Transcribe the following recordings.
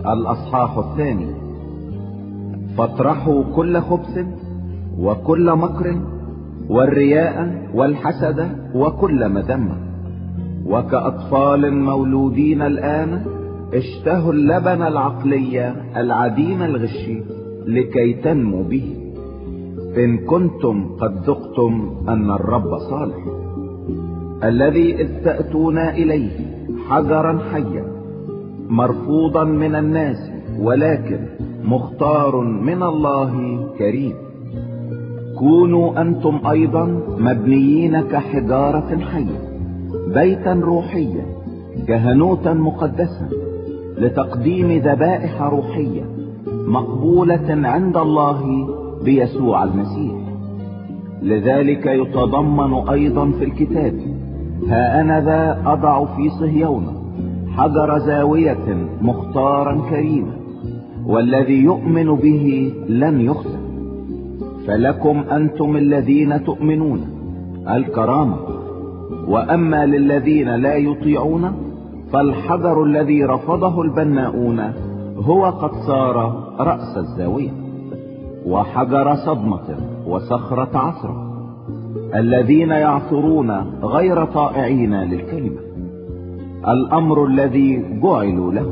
الأصحاح 2. فاطرحوا كل خبث وكل مكر والرياء والحسد وكل مذمة، وكأطفال مولودين الآن اشتهوا اللبن العقلي العديم الغش لكي تنموا به، إن كنتم قد ذقتم أن الرب صالح، الذي إذ تأتون إليه حجرا حيا مرفوضا من الناس ولكن مختار من الله كريم، كونوا أنتم أيضا مبنيين كحجارة حية بيتا روحيا كهنوتا مقدسا لتقديم ذبائح روحية مقبولة عند الله بيسوع المسيح. لذلك يتضمن أيضا في الكتاب: ها أنا ذا أضع في صهيون حجر زاوية مختارا كريما، والذي يؤمن به لن يخزى. فلكم أنتم الذين تؤمنون الكرامة، وأما للذين لا يطيعون فالحجر الذي رفضه البناؤون هو قد صار رأس الزاوية، وحجر صدمة وصخرة عثرة، الذين يعثرون غير طائعين للكلمة الأمر الذي جعلوا له.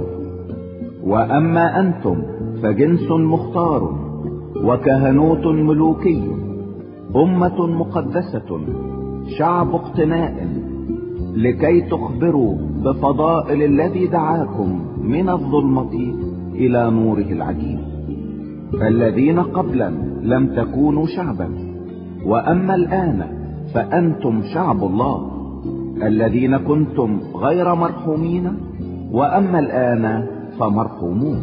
وأما أنتم فجنس مختار وكهنوت ملوكي، أمة مقدسة، شعب اقتناء، لكي تخبروا بفضائل الذي دعاكم من الظلمة إلى نوره العجيب. فالذين قبلا لم تكونوا شعبا، وأما الآن فأنتم شعب الله، الذين كنتم غير مرحومين وأما الآن فمرحومون.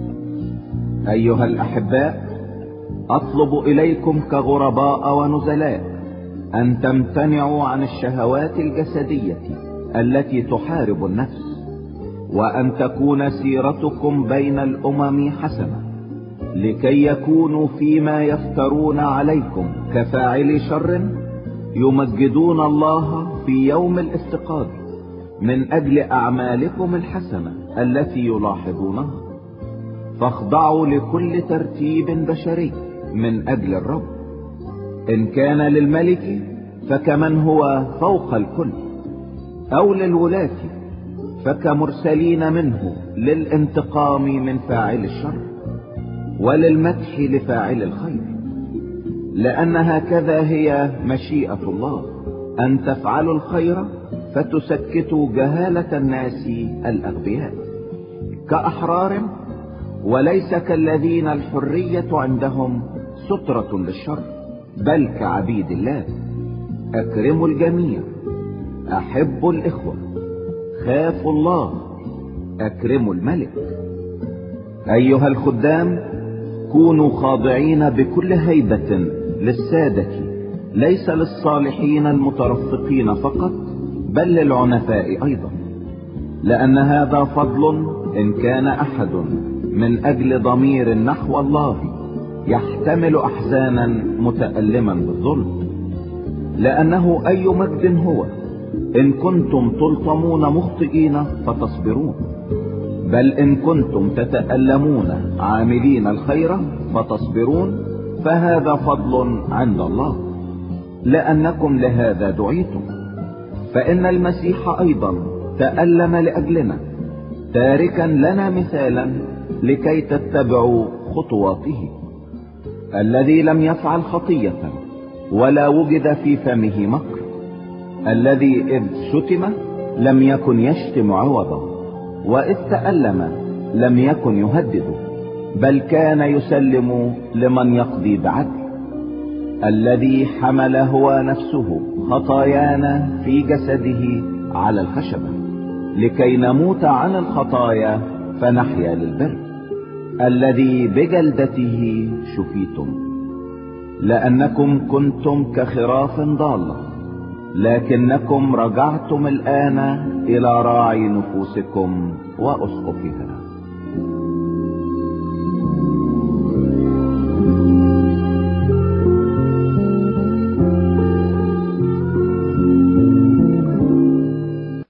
أيها الأحباء، أطلب إليكم كغرباء ونزلاء أن تمتنعوا عن الشهوات الجسدية التي تحارب النفس، وأن تكون سيرتكم بين الأمم حسنة، لكي يكونوا فيما يفترون عليكم كفاعلي شر يمجدون الله في يوم الافتقاد من أجل أعمالكم الحسنة التي يلاحظونها. فاخضعوا لكل ترتيب بشري من أجل الرب، إن كان للملك فكمن هو فوق الكل، أو للولاة فكمرسلين منه للانتقام من فاعل الشر وللمدح لفاعل الخير، لأن هكذا هي مشيئة الله، أن تفعلوا الخير فتسكتوا جهالة الناس الأغبياء كأحرار، وليس كالذين الحرية عندهم سترة للشر، بل كعبيد الله. أكرموا الجميع، أحبوا الإخوة، خافوا الله، أكرموا الملك. أيها الخدام، كونوا خاضعين بكل هيبة للسادة، ليس للصالحين المترفقين فقط بل للعنفاء أيضا، لأن هذا فضل إن كان أحد من أجل ضمير نحو الله يحتمل أحزانا متألما بالظلم. لأنه أي مجد هو إن كنتم تلطمون مخطئين فتصبرون، بل إن كنتم تتألمون عاملين الخير فتصبرون، فهذا فضل عند الله، لأنكم لهذا دعيتم. فإن المسيح أيضا تألم لأجلنا، تاركا لنا مثالا لكي تتبعوا خطواته، الذي لم يفعل خطية ولا وجد في فمه مكر، الذي إذ شتم لم يكن يشتم عوضا، وإذ تألم لم يكن يهدد، بل كان يسلم لمن يقضي بعدل، الذي حمل هو نفسه خطايانا في جسده على الخشبة، لكي نموت عن الخطايا فنحيا للبر، الذي بجلدته شفيتم. لأنكم كنتم كخراف ضالة، لكنكم رجعتم الآن إلى راعي نفوسكم وأسقفها.